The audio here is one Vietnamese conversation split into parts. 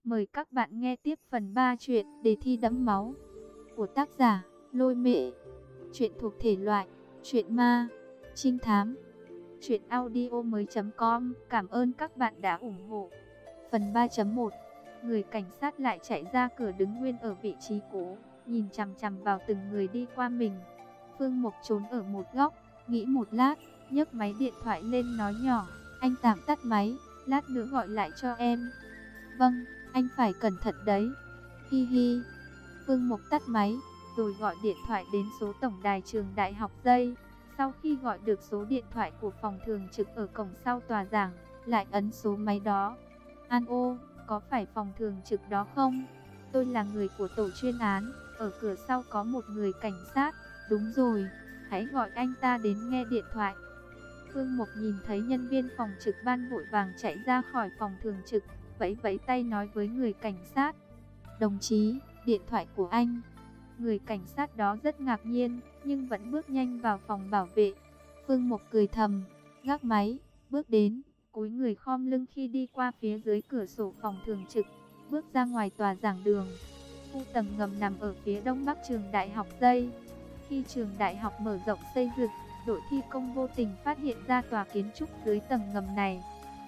Mời các bạn nghe tiếp phần 3 truyện Đề thi đẫm máu của tác giả Lôi Mệ. Truyện thuộc thể loại truyện ma, trinh thám. Truyện audio mới.com. Cảm ơn các bạn đã ủng hộ. Phần 3.1. Người cảnh sát lại chạy ra cửa đứng nguyên ở vị trí cũ, nhìn chằm chằm vào từng người đi qua mình. Phương Mộc trốn ở một góc, nghĩ một lát, nhấc máy điện thoại lên nói nhỏ: "Anh tạm tắt máy, lát nữa gọi lại cho em." "Vâng, anh phải cẩn thận đấy." "Hi hi." Phương Mộc tắt máy, rồi gọi điện thoại đến số tổng đài trường đại học Dây. Sau khi gọi được số điện thoại của phòng thường trực ở cổng sau tòa giảng, lại ấn số máy đó. "Alo, có phải phòng thường trực đó không? Tôi là người của tổ chuyên án, ở cửa sau có một người cảnh sát." "Đúng rồi, hãy gọi anh ta đến nghe điện thoại." Phương Mộc nhìn thấy nhân viên phòng trực ban vội vàng chạy ra khỏi phòng thường trực, vẫy vẫy tay nói với người cảnh sát: "Đồng chí, điện thoại của anh." Người cảnh sát đó rất ngạc nhiên, nhưng vẫn bước nhanh vào phòng bảo vệ. Phương Mộc cười thầm, gác máy, bước đến, cúi người khom lưng khi đi qua phía dưới cửa sổ phòng thường trực, bước ra ngoài tòa giảng đường. Khu tầng ngầm nằm ở phía đông bắc trường đại học Dây. Khi trường đại học mở rộng xây dựng, đội thi công vô tình phát hiện ra tòa kiến trúc dưới tầng ngầm này.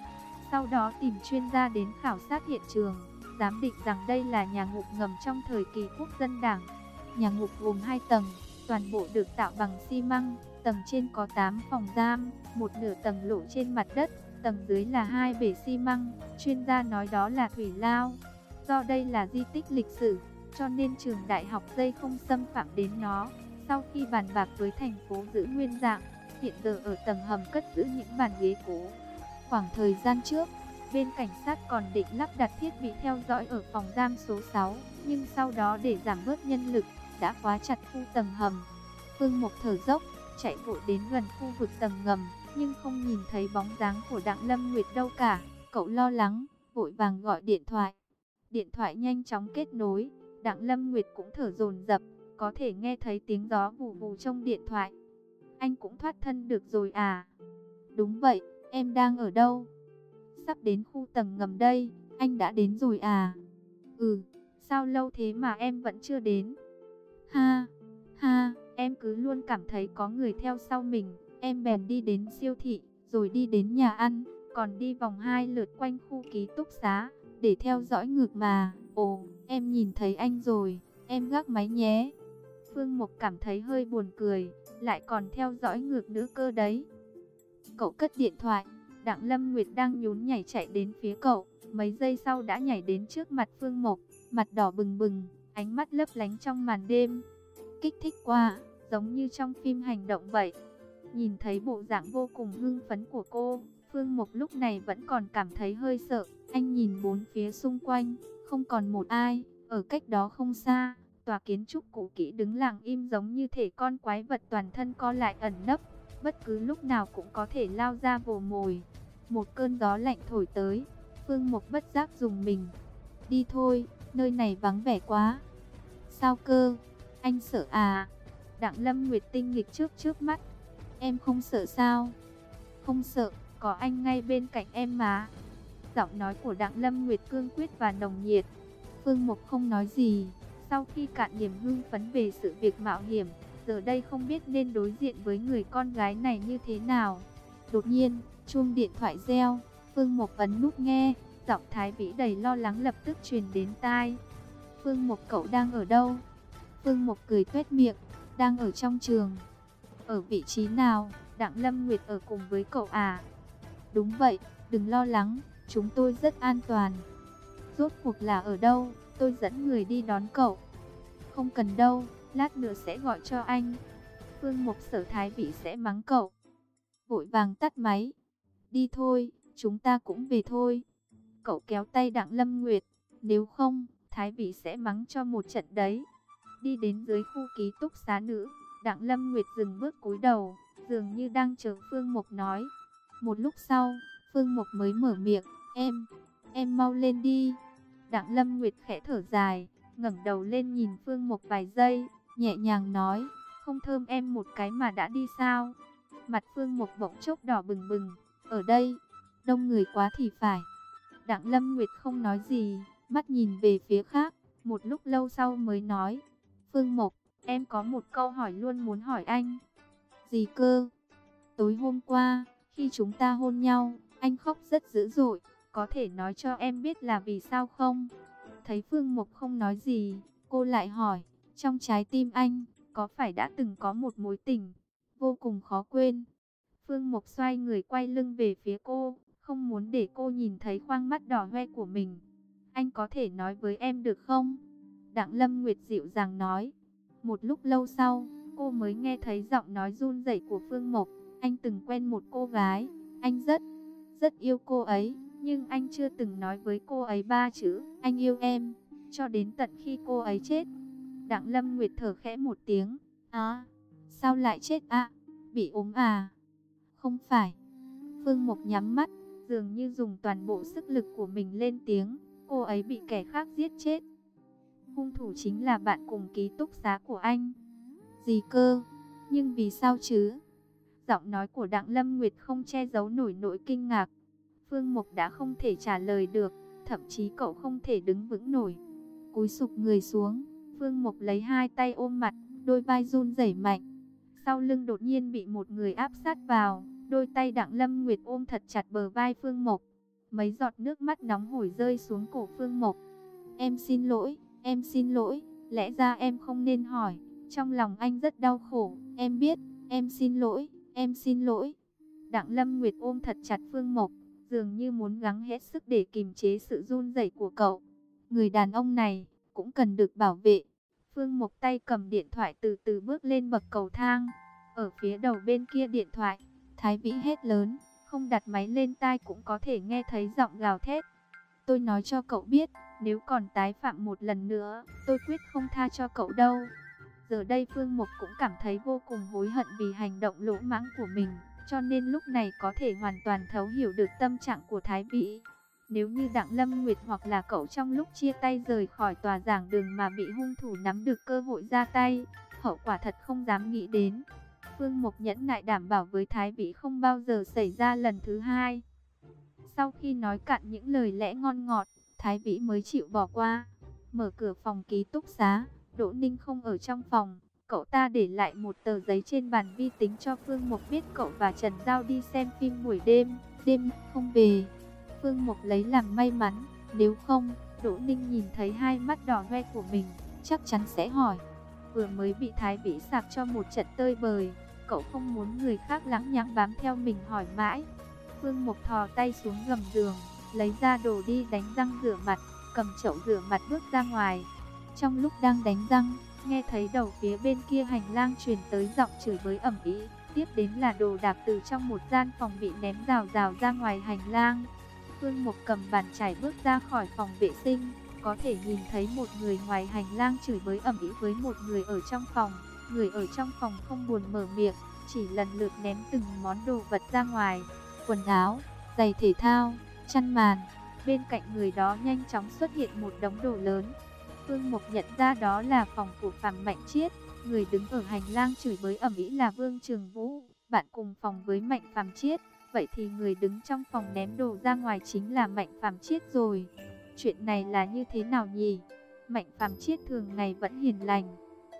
Sau đó tìm chuyên gia đến khảo sát hiện trường, giám định rằng đây là nhà ngục ngầm trong thời kỳ quốc dân đảng. Nhà ngục gồm 2 tầng, toàn bộ được tạo bằng xi măng. Tầng trên có 8 phòng giam, một nửa tầng lộ trên mặt đất, tầng dưới là 2 bể xi măng. Chuyên gia nói đó là thủy lao. Do đây là di tích lịch sử, cho nên trường đại học Dây không xâm phạm đến nó. Sau khi bàn bạc với thành phố giữ nguyên dạng, hiện giờ ở tầng hầm cất giữ những bàn ghế cũ. Khoảng thời gian trước, bên cảnh sát còn định lắp đặt thiết bị theo dõi ở phòng giam số 6, nhưng sau đó để giảm bớt nhân lực, đã khóa chặt khu tầng hầm. Phương Mộc thở dốc, chạy vội đến gần khu vực tầng ngầm, nhưng không nhìn thấy bóng dáng của Đặng Lâm Nguyệt đâu cả. Cậu lo lắng, vội vàng gọi điện thoại. Điện thoại nhanh chóng kết nối, Đặng Lâm Nguyệt cũng thở dồn dập, có thể nghe thấy tiếng gió vù vù trong điện thoại. "Anh cũng thoát thân được rồi à?" "Đúng vậy, em đang ở đâu?" "Sắp đến khu tầng ngầm đây, anh đã đến rồi à?" "Ừ, sao lâu thế mà em vẫn chưa đến?" "Ha, ha, em cứ luôn cảm thấy có người theo sau mình, em bèn đi đến siêu thị, rồi đi đến nhà ăn, còn đi vòng 2 lượt quanh khu ký túc xá, để theo dõi ngược mà. Ồ, em nhìn thấy anh rồi, em gác máy nhé." Phương Mộc cảm thấy hơi buồn cười, lại còn theo dõi ngược nữa cơ đấy. Cậu cất điện thoại, Đặng Lâm Nguyệt đang nhún nhảy chạy đến phía cậu, mấy giây sau đã nhảy đến trước mặt Phương Mộc, mặt đỏ bừng bừng, ánh mắt lấp lánh trong màn đêm. Kích thích quá, giống như trong phim hành động vậy. Nhìn thấy bộ dạng vô cùng hưng phấn của cô, Phương Mộc lúc này vẫn còn cảm thấy hơi sợ. Anh nhìn bốn phía xung quanh, không còn một ai. Ở cách đó không xa, tòa kiến trúc cũ kỹ đứng lặng im giống như thể con quái vật toàn thân co lại ẩn nấp, bất cứ lúc nào cũng có thể lao ra vồ mồi. Một cơn gió lạnh thổi tới, Phương Mộc bất giác rùng mình. "Đi thôi, nơi này vắng vẻ quá." "Sao cơ? Anh sợ à?" Đặng Lâm Nguyệt tinh nghịch trước mắt. "Em không sợ sao?" "Không sợ, có anh ngay bên cạnh em mà." Giọng nói của Đặng Lâm Nguyệt cương quyết và nồng nhiệt. Phương Mộc không nói gì. Sau khi cạn niềm hưng phấn về sự việc mạo hiểm, giờ đây không biết nên đối diện với người con gái này như thế nào. Đột nhiên, chuông điện thoại reo. Phương Mộc ấn nút nghe, giọng Thái Vĩ đầy lo lắng lập tức truyền đến tai. "Phương Mộc, cậu đang ở đâu?" Phương Mộc cười tuét miệng, "Đang ở trong trường." "Ở vị trí nào?" "Đặng Lâm Nguyệt ở cùng với cậu à?" "Đúng vậy, đừng lo lắng, chúng tôi rất an toàn." "Rốt cuộc là ở đâu? Tôi dẫn người đi đón cậu." "Không cần đâu, lát nữa sẽ gọi cho anh." Phương Mộc sợ Thái Vĩ sẽ mắng cậu, vội vàng tắt máy. "Đi thôi, chúng ta cũng về thôi." Cậu kéo tay Đặng Lâm Nguyệt, "Nếu không, Thái Vĩ sẽ mắng cho một trận đấy." Đi đến dưới khu ký túc xá nữ, Đặng Lâm Nguyệt dừng bước cúi đầu, dường như đang chờ Phương Mộc nói. Một lúc sau, Phương Mộc mới mở miệng, em mau lên đi." Đặng Lâm Nguyệt khẽ thở dài, ngẩng đầu lên nhìn Phương Mộc vài giây, nhẹ nhàng nói, "Không thơm em một cái mà đã đi sao?" Mặt Phương Mộc bỗng chốc đỏ bừng bừng, "Ở đây, đông người quá thì phải." Đặng Lâm Nguyệt không nói gì, mắt nhìn về phía khác, một lúc lâu sau mới nói, Phương Mộc, em có một câu hỏi luôn muốn hỏi anh. Gì cơ? Tối hôm qua, khi chúng ta hôn nhau, anh khóc rất dữ dội, có thể nói cho em biết là vì sao không? Thấy Phương Mộc không nói gì, cô lại hỏi, trong trái tim anh, có phải đã từng có một mối tình vô cùng khó quên? Phương Mộc xoay người quay lưng về phía cô, không muốn để cô nhìn thấy khoang mắt đỏ hoe của mình. Anh có thể nói với em được không? Đặng Lâm Nguyệt dịu dàng nói. Một lúc lâu sau, cô mới nghe thấy giọng nói run rẩy của Phương Mộc. Anh từng quen một cô gái, anh rất yêu cô ấy, nhưng anh chưa từng nói với cô ấy 3 chữ, anh yêu em, cho đến tận khi cô ấy chết. Đặng Lâm Nguyệt thở khẽ một tiếng, à, sao lại chết ạ? Bị ốm à? Không phải. Phương Mộc nhắm mắt, dường như dùng toàn bộ sức lực của mình lên tiếng, cô ấy bị kẻ khác giết chết. Hung thủ chính là bạn cùng ký túc xá của anh. Gì cơ? Nhưng vì sao chứ? Giọng nói của Đặng Lâm Nguyệt không che giấu nổi nỗi kinh ngạc. Phương Mộc đã không thể trả lời được, thậm chí cậu không thể đứng vững nổi. Cúi sụp người xuống, Phương Mộc lấy hai tay ôm mặt, đôi vai run rẩy mạnh. Sau lưng đột nhiên bị một người áp sát vào, đôi tay Đặng Lâm Nguyệt ôm thật chặt bờ vai Phương Mộc. Mấy giọt nước mắt nóng hổi rơi xuống cổ Phương Mộc. Em xin lỗi, lẽ ra em không nên hỏi, trong lòng anh rất đau khổ, em biết, em xin lỗi. Đặng Lâm Nguyệt ôm thật chặt Phương Mộc, dường như muốn gắng hết sức để kìm chế sự run rẩy của cậu. Người đàn ông này cũng cần được bảo vệ. Phương Mộc tay cầm điện thoại từ từ bước lên bậc cầu thang. Ở phía đầu bên kia điện thoại, Thái Vĩ hét lớn, không đặt máy lên tai cũng có thể nghe thấy giọng gào thét. Tôi nói cho cậu biết, nếu còn tái phạm một lần nữa, tôi quyết không tha cho cậu đâu. Giờ đây Phương Mộc cũng cảm thấy vô cùng hối hận vì hành động lỗ mãng của mình, cho nên lúc này có thể hoàn toàn thấu hiểu được tâm trạng của Thái Vĩ. Nếu như Đặng Lâm Nguyệt hoặc là cậu trong lúc chia tay rời khỏi tòa giảng đường mà bị hung thủ nắm được cơ hội ra tay, hậu quả thật không dám nghĩ đến. Phương Mộc nhẫn nại đảm bảo với Thái Vĩ không bao giờ xảy ra lần thứ hai. Sau khi nói cạn những lời lẽ ngon ngọt, Thái Vĩ mới chịu bỏ qua. Mở cửa phòng ký túc xá, Đỗ Ninh không ở trong phòng. Cậu ta để lại một tờ giấy trên bàn vi tính cho Phương Mộc biết cậu và Trần Giao đi xem phim buổi đêm. Đêm không về. Phương Mộc lấy làm may mắn. Nếu không, Đỗ Ninh nhìn thấy hai mắt đỏ hoe của mình, chắc chắn sẽ hỏi. Vừa mới bị Thái Vĩ sạc cho một trận tơi bời, cậu không muốn người khác lẳng nhẳng bám theo mình hỏi mãi. Phương Mộc thò tay xuống gầm giường, lấy ra đồ đi đánh răng rửa mặt, cầm chậu rửa mặt bước ra ngoài. Trong lúc đang đánh răng, nghe thấy đầu phía bên kia hành lang truyền tới giọng chửi bới ầm ĩ, tiếp đến là đồ đạc từ trong một gian phòng bị ném rào rào ra ngoài hành lang. Phương Mộc cầm bàn chải bước ra khỏi phòng vệ sinh, có thể nhìn thấy một người ngoài hành lang chửi bới ầm ĩ với một người ở trong phòng. Người ở trong phòng không buồn mở miệng, chỉ lần lượt ném từng món đồ vật ra ngoài. Quần áo, giày thể thao, chăn màn. Bên cạnh người đó nhanh chóng xuất hiện một đống đồ lớn. Phương Mộc nhận ra đó là phòng của Phạm Mạnh Chiết. Người đứng ở hành lang chửi bới ầm ĩ là Vương Trường Vũ, bạn cùng phòng với Mạnh Phạm Chiết. Vậy thì người đứng trong phòng ném đồ ra ngoài chính là Mạnh Phạm Chiết rồi. Chuyện này là như thế nào nhỉ? Mạnh Phạm Chiết thường ngày vẫn hiền lành,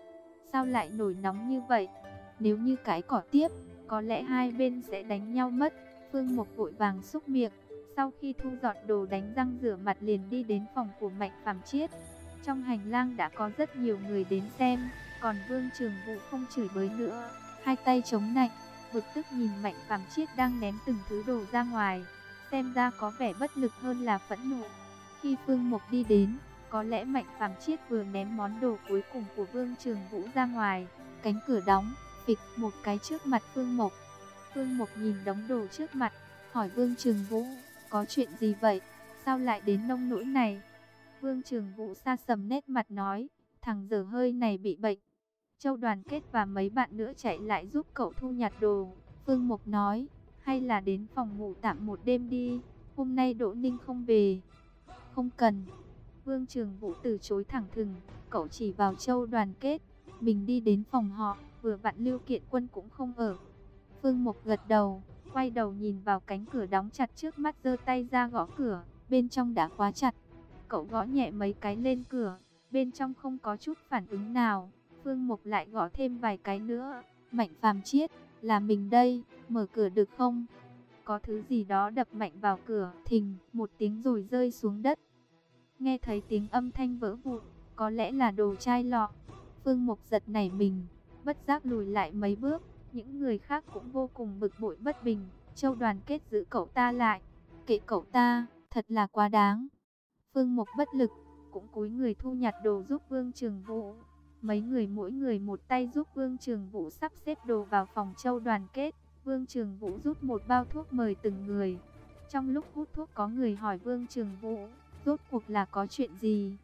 sao lại nổi nóng như vậy? Nếu như cãi cỏ tiếp, có lẽ hai bên sẽ đánh nhau mất. Phương Mộc vội vàng súc miệng, sau khi thu dọn đồ đánh răng rửa mặt liền đi đến phòng của Mạnh Phạm Chiết. Trong hành lang đã có rất nhiều người đến xem, còn Vương Trường Vũ không chửi bới nữa, hai tay chống nạnh, bực tức nhìn Mạnh Phạm Chiết đang ném từng thứ đồ ra ngoài, xem ra có vẻ bất lực hơn là phẫn nộ. Khi Phương Mộc đi đến, có lẽ Mạnh Phạm Chiết vừa ném món đồ cuối cùng của Vương Trường Vũ ra ngoài, cánh cửa đóng, phịch một cái trước mặt Phương Mộc. Phương Mộc nhìn đống đồ trước mặt, hỏi Vương Trường Vũ, có chuyện gì vậy? Sao lại đến nông nỗi này? Vương Trường Vũ sa sầm nét mặt nói, thằng dở hơi này bị bệnh. Châu Đoàn Kết và mấy bạn nữa chạy lại giúp cậu thu nhặt đồ. Phương Mộc nói, hay là đến phòng ngủ tạm một đêm đi, hôm nay Đỗ Ninh không về. Không cần. Vương Trường Vũ từ chối thẳng thừng, cậu chỉ vào Châu Đoàn Kết, mình đi đến phòng họ, vừa vặn Lưu Kiện Quân cũng không ở. Phương Mộc gật đầu, quay đầu nhìn vào cánh cửa đóng chặt trước mắt, giơ tay ra gõ cửa, bên trong đã khóa chặt. Cậu gõ nhẹ mấy cái lên cửa, bên trong không có chút phản ứng nào. Phương Mục lại gõ thêm vài cái nữa. Mạnh Phàm Chiết, là mình đây, mở cửa được không? Có thứ gì đó đập mạnh vào cửa, thình, một tiếng rồi rơi xuống đất. Nghe thấy tiếng âm thanh vỡ vụn, có lẽ là đồ chai lọ. Phương Mục giật nảy mình, bất giác lùi lại mấy bước. Những người khác cũng vô cùng bực bội bất bình. Châu Đoàn Kết giữ cậu ta lại. Kệ cậu ta, thật là quá đáng. Phương Mục bất lực, cũng cúi người thu nhặt đồ giúp Vương Trường Vũ. Mấy người mỗi người một tay giúp Vương Trường Vũ sắp xếp đồ vào phòng Châu Đoàn Kết. Vương Trường Vũ rút một bao thuốc mời từng người. Trong lúc hút thuốc có người hỏi Vương Trường Vũ, rốt cuộc là có chuyện gì?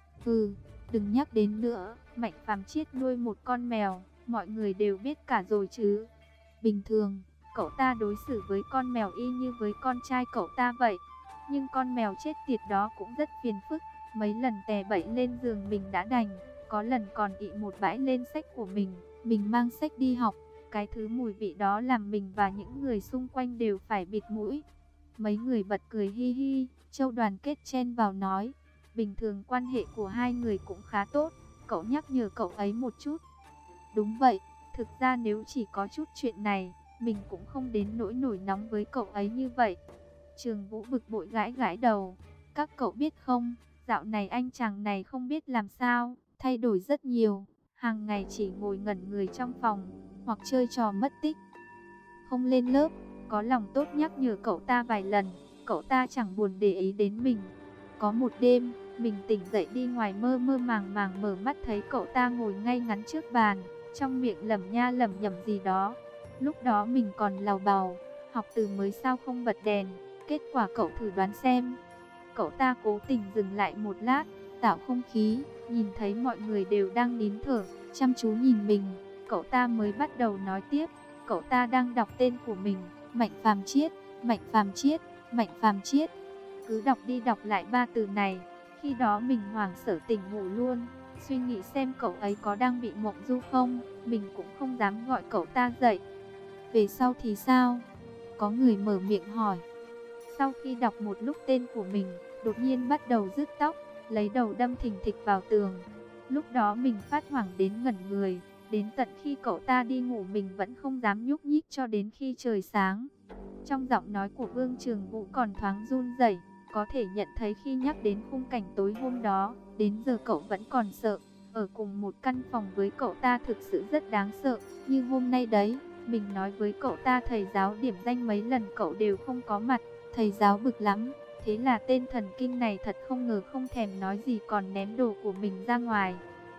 Đừng nhắc đến nữa, Mạnh Phàm Chiết nuôi một con mèo, mọi người đều biết cả rồi chứ. Bình thường, cậu ta đối xử với con mèo y như với con trai cậu ta vậy. Nhưng con mèo chết tiệt đó cũng rất phiền phức, mấy lần tè bậy lên giường mình đã đành, có lần còn ị một bãi lên sách của mình mang sách đi học. Cái thứ mùi vị đó làm mình và những người xung quanh đều phải bịt mũi. Mấy người bật cười hi hi, Châu Đoàn Kết chen vào nói, bình thường quan hệ của hai người cũng khá tốt, cậu nhắc nhở cậu ấy một chút. Đúng vậy, thực ra nếu chỉ có chút chuyện này, mình cũng không đến nỗi nổi nóng với cậu ấy như vậy. Trường Vũ bực bội gãi gãi đầu, các cậu biết không, dạo này anh chàng này không biết làm sao, thay đổi rất nhiều, hàng ngày chỉ ngồi ngẩn người trong phòng, hoặc chơi trò mất tích, không lên lớp. Có lòng tốt nhắc nhở cậu ta vài lần, cậu ta chẳng buồn để ý đến mình. Có một đêm, mình tỉnh dậy đi ngoài mơ mơ màng màng mở mắt thấy cậu ta ngồi ngay ngắn trước bàn, trong miệng lẩm nha lẩm nhẩm gì đó. Lúc đó mình còn làu bàu, học từ mới sao không bật đèn, kết quả cậu thử đoán xem. Cậu ta cố tình dừng lại một lát, tạo không khí, nhìn thấy mọi người đều đang nín thở, chăm chú nhìn mình, cậu ta mới bắt đầu nói tiếp. Cậu ta đang đọc tên của mình, Mạnh Phàm Chiết, Mạnh Phàm Chiết, Mạnh Phàm Chiết. Cứ đọc đi đọc lại ba từ này, khi đó mình hoảng sợ tỉnh ngủ luôn, suy nghĩ xem cậu ấy có đang bị mộng du không, mình cũng không dám gọi cậu ta dậy. Về sau thì sao? Có người mở miệng hỏi. Sau khi đọc một lúc tên của mình, đột nhiên bắt đầu rứt tóc, lấy đầu đâm thình thịch vào tường. Lúc đó mình phát hoảng đến ngẩn người. Đến tận khi cậu ta đi ngủ mình vẫn không dám nhúc nhích cho đến khi trời sáng. Trong giọng nói của Vương Trường Vũ còn thoáng run rẩy, có thể nhận thấy khi nhắc đến khung cảnh tối hôm đó, đến giờ cậu vẫn còn sợ. Ở cùng một căn phòng với cậu ta thực sự rất đáng sợ. Như hôm nay đấy, mình nói với cậu ta thầy giáo điểm danh mấy lần cậu đều không có mặt. Thầy giáo bực lắm, thế là tên thần kinh này thật không ngờ không thèm nói gì còn ném đồ của mình ra ngoài.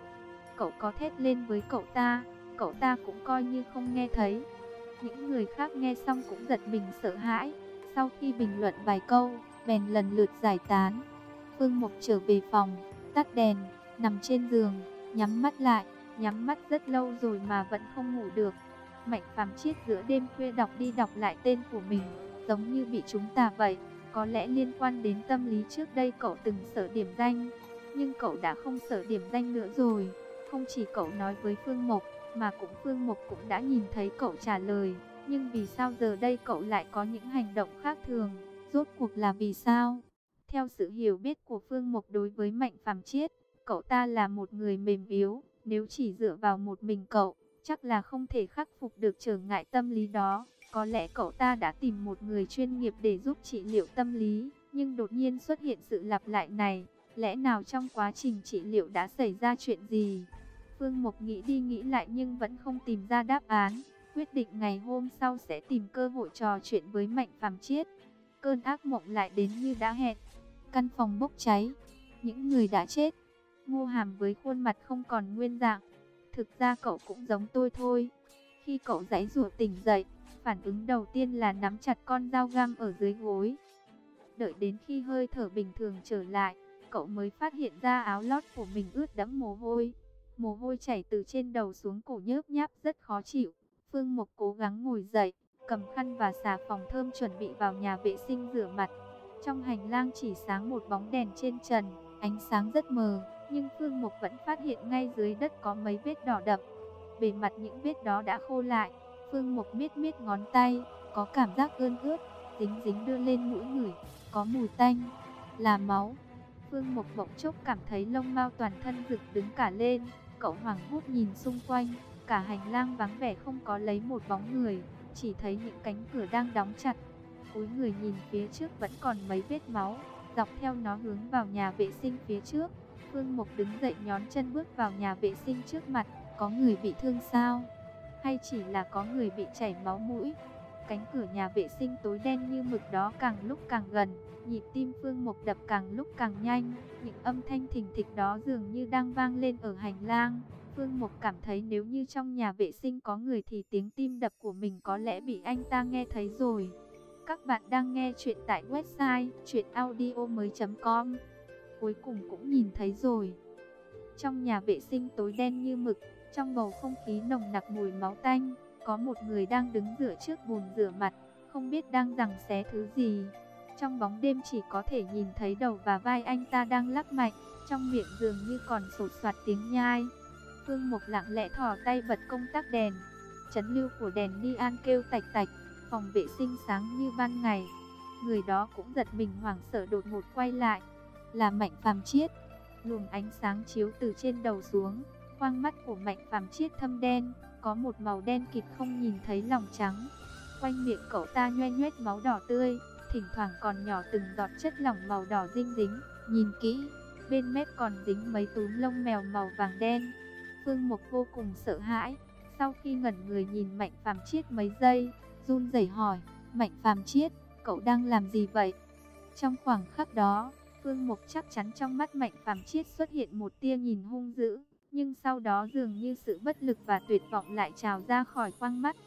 Cậu có thét lên với cậu ta cũng coi như không nghe thấy. Những người khác nghe xong cũng giật mình sợ hãi. Sau khi bình luận vài câu, bèn lần lượt giải tán. Phương Mục trở về phòng, tắt đèn, nằm trên giường, nhắm mắt lại. Nhắm mắt rất lâu rồi mà vẫn không ngủ được. Mạnh Phàm Chiết giữa đêm khuya đọc đi đọc lại tên của mình, giống như bị trúng tà vậy. Có lẽ liên quan đến tâm lý trước đây cậu từng sợ điểm danh, nhưng cậu đã không sợ điểm danh nữa rồi. Không chỉ cậu nói với Phương Mộc, mà cũng Phương Mộc cũng đã nhìn thấy cậu trả lời. Nhưng vì sao giờ đây cậu lại có những hành động khác thường? Rốt cuộc là vì sao? Theo sự hiểu biết của Phương Mộc đối với Mạnh Phàm Chiết, cậu ta là một người mềm yếu. Nếu chỉ dựa vào một mình cậu, chắc là không thể khắc phục được trở ngại tâm lý đó. Có lẽ cậu ta đã tìm một người chuyên nghiệp để giúp trị liệu tâm lý. Nhưng đột nhiên xuất hiện sự lặp lại này. Lẽ nào trong quá trình trị liệu đã xảy ra chuyện gì? Phương Mộc nghĩ đi nghĩ lại nhưng vẫn không tìm ra đáp án. Quyết định ngày hôm sau sẽ tìm cơ hội trò chuyện với Mạnh Phàm Chiết. Cơn ác mộng lại đến như đã hẹn. Căn phòng bốc cháy, những người đã chết. Ngô Hàm với khuôn mặt không còn nguyên dạng. Thực ra cậu cũng giống tôi thôi. Khi cậu giãy giụa tỉnh dậy, phản ứng đầu tiên là nắm chặt con dao găm ở dưới gối. Đợi đến khi hơi thở bình thường trở lại, cậu mới phát hiện ra áo lót của mình ướt đẫm mồ hôi. Mồ hôi chảy từ trên đầu xuống cổ nhớp nháp rất khó chịu. Phương Mộc cố gắng ngồi dậy, cầm khăn và xà phòng thơm chuẩn bị vào nhà vệ sinh rửa mặt. Trong hành lang chỉ sáng một bóng đèn trên trần, ánh sáng rất mờ, nhưng Phương Mộc vẫn phát hiện ngay dưới đất có mấy vết đỏ đậm. Bề mặt những vết đó đã khô lại. Phương Mộc miết miết ngón tay, có cảm giác ươn ướt, dính dính đưa lên mũi ngửi, có mùi tanh, là máu. Phương Mộc bỗng chốc cảm thấy lông mao toàn thân dựng đứng cả lên. Cậu hoảng hốt nhìn xung quanh, cả hành lang vắng vẻ không có lấy một bóng người, chỉ thấy những cánh cửa đang đóng chặt. Cúi người nhìn phía trước vẫn còn mấy vết máu, dọc theo nó hướng vào nhà vệ sinh phía trước. Phương Mộc đứng dậy nhón chân bước vào nhà vệ sinh trước mặt. Có người bị thương sao? Hay chỉ là có người bị chảy máu mũi? Cánh cửa nhà vệ sinh tối đen như mực đó càng lúc càng gần, nhịp tim Phương Mộc đập càng lúc càng nhanh. Những âm thanh thình thịch đó dường như đang vang lên ở hành lang. Phương Mộc cảm thấy nếu như trong nhà vệ sinh có người thì tiếng tim đập của mình có lẽ bị anh ta nghe thấy rồi. Các bạn đang nghe chuyện tại website chuyenaudio.com. Cuối cùng cũng nhìn thấy rồi. Trong nhà vệ sinh tối đen như mực, trong bầu không khí nồng nặc mùi máu tanh, có một người đang đứng dựa trước bồn rửa mặt, không biết đang giằng xé thứ gì. Trong bóng đêm chỉ có thể nhìn thấy đầu và vai anh ta đang lắc mạnh, trong miệng dường như còn sột soạt tiếng nhai. Phương Mộc lặng lẽ thò tay bật công tắc đèn. Chấn lưu của đèn neon kêu tạch tạch, phòng vệ sinh sáng như ban ngày. Người đó cũng giật mình hoảng sợ đột ngột quay lại. Là Mạnh Phàm Chiết. Luồng ánh sáng chiếu từ trên đầu xuống, khoang mắt của Mạnh Phàm Chiết thâm đen, có một màu đen kịt không nhìn thấy lòng trắng. Quanh miệng cậu ta nhoe nhoét máu đỏ tươi, thỉnh thoảng còn nhỏ từng giọt chất lỏng màu đỏ dinh dính. Nhìn kỹ, bên mép còn dính mấy túm lông mèo màu vàng đen. Phương Mộc vô cùng sợ hãi. Sau khi ngẩn người nhìn Mạnh Phàm Chiết mấy giây, run rẩy hỏi: Mạnh Phàm Chiết, cậu đang làm gì vậy? Trong khoảnh khắc đó, Phương Mộc chắc chắn trong mắt Mạnh Phàm Chiết xuất hiện một tia nhìn hung dữ, nhưng sau đó dường như sự bất lực và tuyệt vọng lại trào ra khỏi khoang mắt.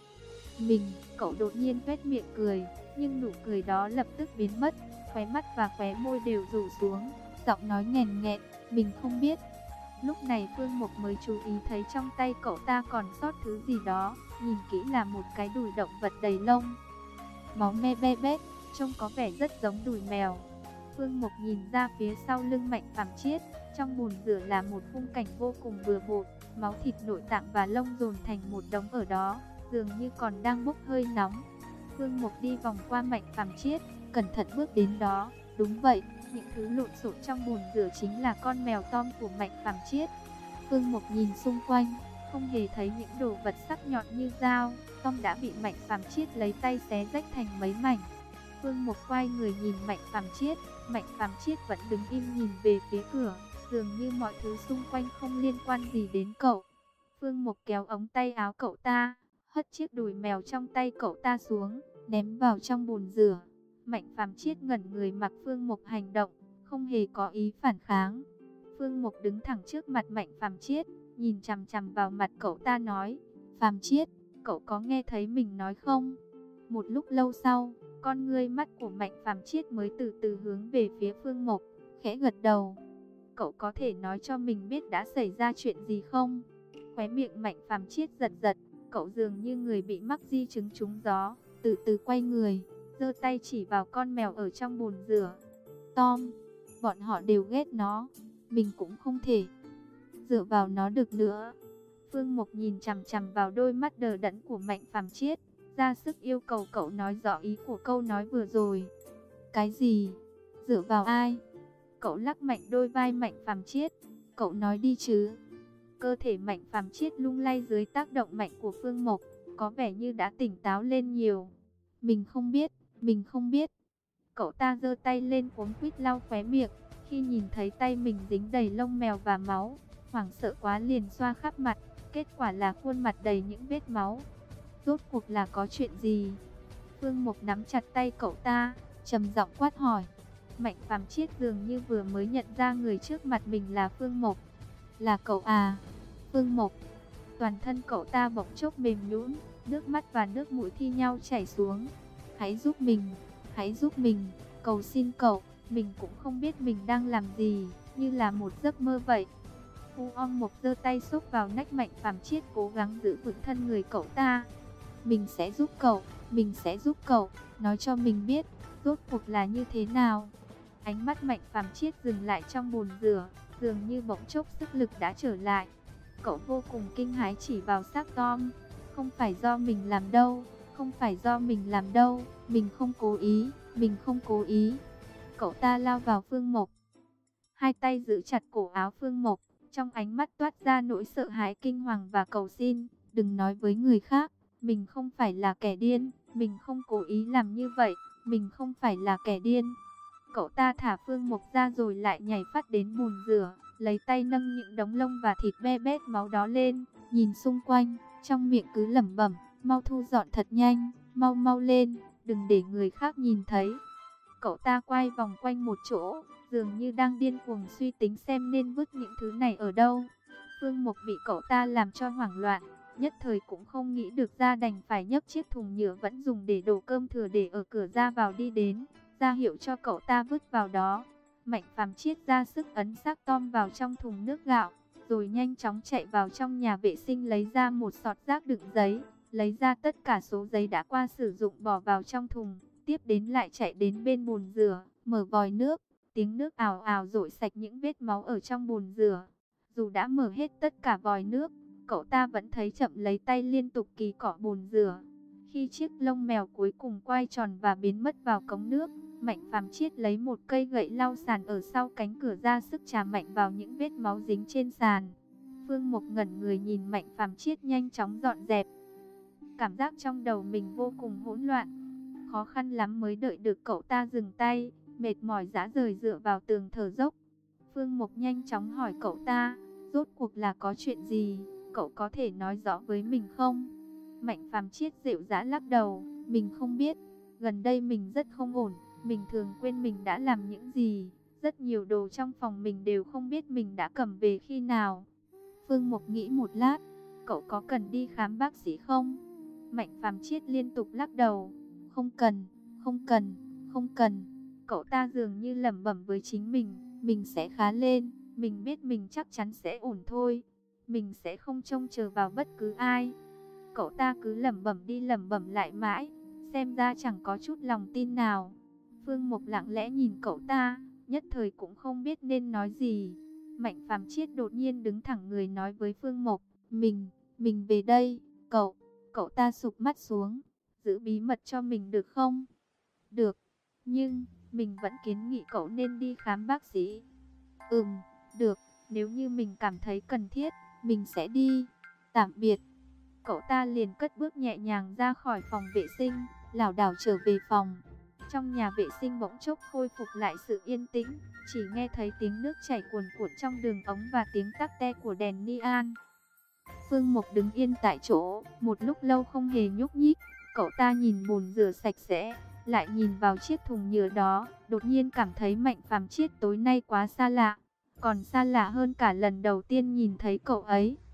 Cậu đột nhiên tuét miệng cười, nhưng nụ cười đó lập tức biến mất, khóe mắt và khóe môi đều rủ xuống, giọng nói nghèn nghẹn: mình không biết. Lúc này Phương Mộc mới chú ý thấy trong tay cậu ta còn sót thứ gì đó, nhìn kỹ là một cái đùi động vật đầy lông. Máu me be bét, trông có vẻ rất giống đùi mèo. Phương Mộc nhìn ra phía sau lưng Mạnh Phàm Chiết, trong bồn rửa là một khung cảnh vô cùng bừa bộn, máu thịt nội tạng và lông dồn thành một đống ở đó, dường như còn đang bốc hơi nóng. Phương Mộc đi vòng qua Mạnh Phàm Chiết, cẩn thận bước đến đó. Đúng vậy, những thứ lộn xộn trong bồn rửa chính là con mèo Tom của Mạnh Phàm Chiết. Phương Mộc nhìn xung quanh, không hề thấy những đồ vật sắc nhọn như dao. Tom đã bị Mạnh Phàm Chiết lấy tay xé rách thành mấy mảnh. Phương Mộc quay người nhìn Mạnh Phàm Chiết. Mạnh Phàm Chiết vẫn đứng im nhìn về phía cửa, dường như mọi thứ xung quanh không liên quan gì đến cậu. Phương Mộc kéo ống tay áo cậu ta, hất chiếc đùi mèo trong tay cậu ta xuống, ném vào trong bồn rửa. Mạnh Phàm Chiết ngẩn người mặc Phương Mộc hành động, không hề có ý phản kháng. Phương Mộc đứng thẳng trước mặt Mạnh Phàm Chiết, nhìn chằm chằm vào mặt cậu ta nói: Phàm Chiết, cậu có nghe thấy mình nói không? Một lúc lâu sau, con ngươi mắt của Mạnh Phàm Chiết mới từ từ hướng về phía Phương Mộc, khẽ gật đầu. Cậu có thể nói cho mình biết đã xảy ra chuyện gì không? Khóe miệng Mạnh Phàm Chiết giật giật, cậu dường như người bị mắc di chứng trúng gió, từ từ quay người, giơ tay chỉ vào con mèo ở trong bồn rửa. Tom, bọn họ đều ghét nó, mình cũng không thể dựa vào nó được nữa. Phương Mộc nhìn chằm chằm vào đôi mắt đờ đẫn của Mạnh Phàm Chiết, ra sức yêu cầu cậu nói rõ ý của câu nói vừa rồi. Cái gì? Dựa vào ai? Cậu lắc mạnh đôi vai Mạnh Phàm Chiết. Cậu nói đi chứ. Cơ thể Mạnh Phàm Chiết lung lay dưới tác động mạnh của Phương Mộc, có vẻ như đã tỉnh táo lên nhiều. Mình không biết, mình không biết. Cậu ta giơ tay lên cuống quýt lau khóe miệng, khi nhìn thấy tay mình dính đầy lông mèo và máu, hoảng sợ quá liền xoa khắp mặt, kết quả là khuôn mặt đầy những vết máu. Rốt cuộc là có chuyện gì? Phương Mộc nắm chặt tay cậu ta, trầm giọng quát hỏi. Mạnh Phàm Chiết dường như vừa mới nhận ra người trước mặt mình là Phương Mộc. Là cậu à? Phương Mộc. Toàn thân cậu ta bỗng chốc mềm nhũn, nước mắt và nước mũi thi nhau chảy xuống. Hãy giúp mình, cầu xin cậu, mình cũng không biết mình đang làm gì, như là một giấc mơ vậy. Phu Ong Mộc giơ tay xúc vào nách Mạnh Phàm Chiết, cố gắng giữ vững thân người cậu ta. Mình sẽ giúp cậu, nói cho mình biết, rốt cuộc là như thế nào. Ánh mắt Mạnh Phàm Chiết dừng lại trong bồn rửa, dường như bỗng chốc sức lực đã trở lại. Cậu vô cùng kinh hãi chỉ vào xác Tom. Không phải do mình làm đâu, mình không cố ý. Cậu ta lao vào Phương Mộc. hai tay giữ chặt cổ áo Phương Mộc, trong ánh mắt toát ra nỗi sợ hãi kinh hoàng và cầu xin. Đừng nói với người khác, mình không phải là kẻ điên, mình không cố ý làm như vậy, mình không phải là kẻ điên. Cậu ta thả Phương Mộc ra rồi lại nhảy phát đến bồn rửa, lấy tay nâng những đống lông và thịt be bét máu đó lên, nhìn xung quanh, trong miệng cứ lẩm bẩm, mau thu dọn thật nhanh, mau mau lên, đừng để người khác nhìn thấy. Cậu ta quay vòng quanh một chỗ, dường như đang điên cuồng suy tính xem nên vứt những thứ này ở đâu. Phương Mộc bị cậu ta làm cho hoảng loạn, nhất thời cũng không nghĩ được ra, đành phải nhấc chiếc thùng nhựa vẫn dùng để đổ cơm thừa để ở cửa ra vào đi đến, ra hiệu cho cậu ta vứt vào đó. Mạnh Phàm Chiết ra sức ấn xác Tom vào trong thùng nước gạo, rồi nhanh chóng chạy vào trong nhà vệ sinh lấy ra một sọt rác đựng giấy, lấy ra tất cả số giấy đã qua sử dụng bỏ vào trong thùng, tiếp đến lại chạy đến bên bồn rửa, mở vòi nước, tiếng nước ào ào dội sạch những vết máu ở trong bồn rửa. Dù đã mở hết tất cả vòi nước, cậu ta vẫn thấy chậm, lấy tay liên tục kỳ cọ bồn rửa. Khi chiếc lông mèo cuối cùng quay tròn và biến mất vào cống nước, Mạnh Phàm Chiết lấy một cây gậy lau sàn ở sau cánh cửa, ra sức chà mạnh vào những vết máu dính trên sàn. Phương Mộc ngẩn người nhìn Mạnh Phàm Chiết nhanh chóng dọn dẹp. Cảm giác trong đầu mình vô cùng hỗn loạn, khó khăn lắm mới đợi được cậu ta dừng tay, mệt mỏi rã rời dựa vào tường thở dốc. Phương Mộc nhanh chóng hỏi cậu ta, rốt cuộc là có chuyện gì, cậu có thể nói rõ với mình không? Mạnh Phàm Chiết dịu dã lắc đầu, mình không biết, gần đây mình rất không ổn, mình thường quên mình đã làm những gì, rất nhiều đồ trong phòng mình đều không biết mình đã cầm về khi nào. Phương Mộc nghĩ một lát, cậu có cần đi khám bác sĩ không? Mạnh Phàm Chiết liên tục lắc đầu, không cần, không cần, không cần. Cậu ta dường như lẩm bẩm với chính mình sẽ khá lên, mình biết mình chắc chắn sẽ ổn thôi, mình sẽ không trông chờ vào bất cứ ai. Cậu ta cứ lẩm bẩm đi lẩm bẩm lại mãi, xem ra chẳng có chút lòng tin nào. Phương Mộc lặng lẽ nhìn cậu ta, nhất thời cũng không biết nên nói gì. Mạnh Phàm Chiết đột nhiên đứng thẳng người nói với Phương Mộc, mình về đây, cậu ta sụp mắt xuống, giữ bí mật cho mình được không? Được, nhưng mình vẫn kiến nghị cậu nên đi khám bác sĩ. Được, nếu như mình cảm thấy cần thiết, mình sẽ đi. Tạm biệt. Cậu ta liền cất bước nhẹ nhàng ra khỏi phòng vệ sinh, lảo đảo trở về phòng. Trong nhà vệ sinh bỗng chốc khôi phục lại sự yên tĩnh, chỉ nghe thấy tiếng nước chảy cuồn cuộn trong đường ống và tiếng tắc te của đèn neon. Phương Mộc đứng yên tại chỗ, một lúc lâu không hề nhúc nhích. Cậu ta nhìn bồn rửa sạch sẽ, lại nhìn vào chiếc thùng nhựa đó, đột nhiên cảm thấy Mạnh Phàm Chiết tối nay quá xa lạ, còn xa lạ hơn cả lần đầu tiên nhìn thấy cậu ấy.